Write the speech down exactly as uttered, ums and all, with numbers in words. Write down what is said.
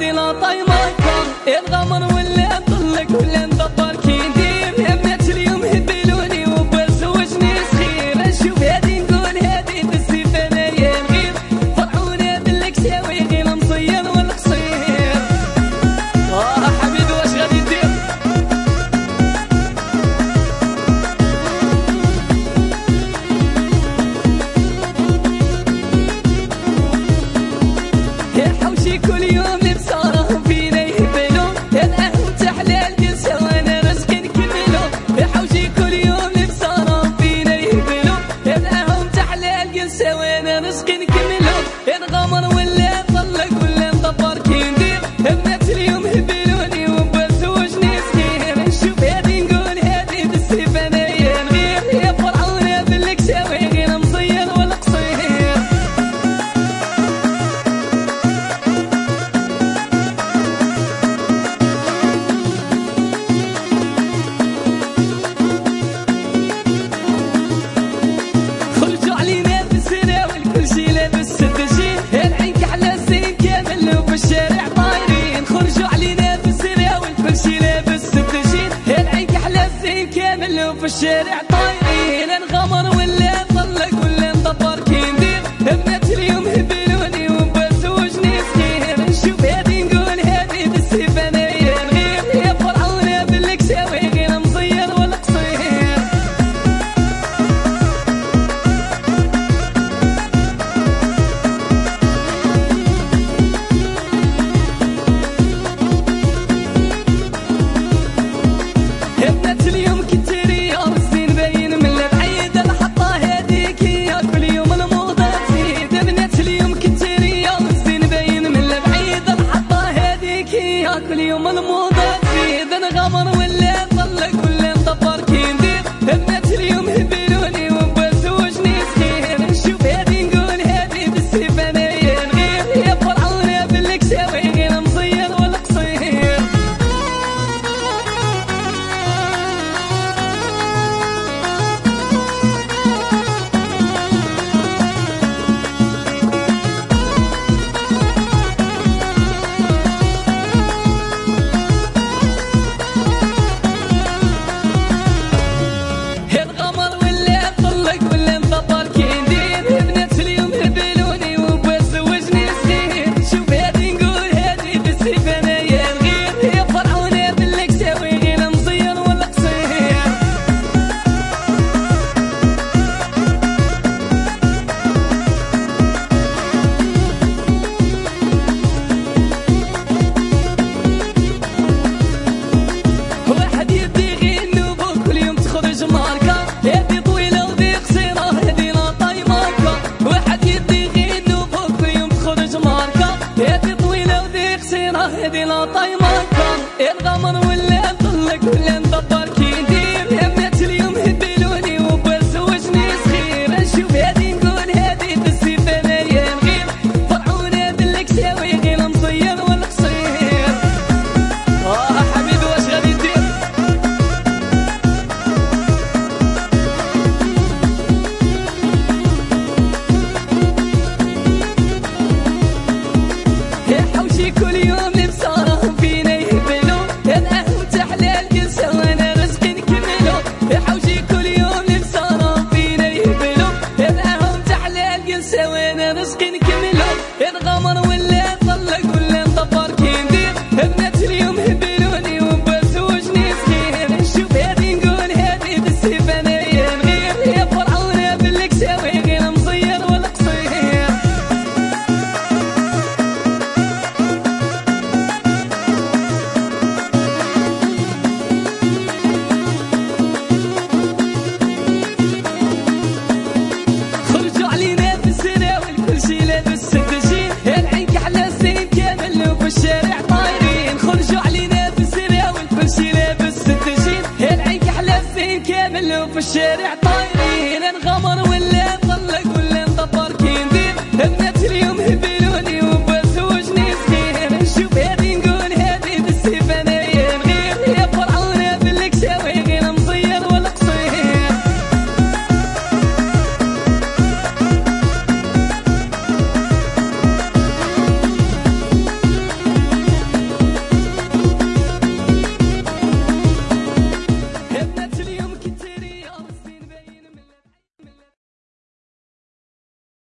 هذه لا طيماكا الغمر ولا نطلق ولا ندبر كي ندير يا بنات اليوم هبلوني وبزوجني صغير نشوف هادي نقول هادي بالسيف انايا نغير فرحونا بالكساوي غير مصير والقصير اه حبيبي واش غادي ندير يا حوشي كل يوم بصارهم فينا يهبلوا يدعهم تحلال جلسة وانا رزق نكملوا يا حوشي كل يوم بصارهم فينا يهبلوا يدعهم تحلال جلسة وانا رزق نكملوا الغمر ولا نطلق ولا ندبر كي ندير بنات اليوم هبلوني وبزوجني صغير نشوف هادي نقول هادي بالسيف انايا نغير يا فرحونا بالكساوي غير مصير والقصير خرجوا علينا بالسراويل كل شي لابس التجين العين كحلة الزين كامل وفي الشارع طايرين خرجوا علينا بالسراويل كل شي لابس التجين العين كحلة الزين كامل وفي الشارع طايرين نغمر ولا نطلق ولا ندبر كي ندير بنات اليوم هبلوني وبزوجني صغير نشوف هادي نقول هادي بالسيف انايا نغير يا فرحونا بالكساوي غير مصير والقصير يا بنات اليوم كتيري الزين باين من البعيد الحطة هاديك يا كل يوم الموضة تزيد يا بنات اليوم كتيري الزين باين من البعيد الحطة هاديك يا كل يوم الموضة تزيد نغمر ولا نطلق ولا ندبر كي ندير بنات اليوم هبلوني وبزوجني صغير نشوف هادي نقول هادي بالسيف انايا نغير يا فرحونا بالكساوي غير مصير والقصير الغمر ولا نطلق ولا ندبر كي ندير بنات اليوم هبلوني وبزوجني صغير شوف هادي نقول هادي بالسيف انايا نغير يا فرحونا بالكساوي غير مصير والقصير واحد يدي غير نوبو كل يوم تخرج ماركة هادي طويلة وذي قصيرة هادي لا طيماكا واحد يدي غير نوبو كل يوم تخرج ماركة هادي طويلة وذي قصيرة هادي لا طيماكا الغمر ولا نطلق ولا ندبر كي ندير يا بنات اليوم هبلوني وبزوجني صغير نشوف هادي نقول هادي بالسيف انايا نغير فرحونا بالكساوي غير مصير والقصير اه حبيبي واش غادي ندير يا حوشي كل يوم بصارهم فينا يهبلوا يدعهم تحلال جلسة وانا رزق نكملوا يا حوشي كل يوم بصارهم فينا يهبلوا يدعهم تحلال جلسة وانا رزق نكملوا الغمر ولا نطلق ولا ندبر كي ندير بنات اليوم هبلوني وبزوجني صغير نشوف هادي نقول هادي بالسيف انايا نغير يا فرحونا بالكساوي غير مصير والقصير خرجوا علينا بالسراويل كل شي لابس التجين العين كحلة الزين كامل وفي الشارع طايرين خرجوا علينا بالسراويل كل شي لابس التجين العين كحلة الزين كامل وفي الشارع طايرين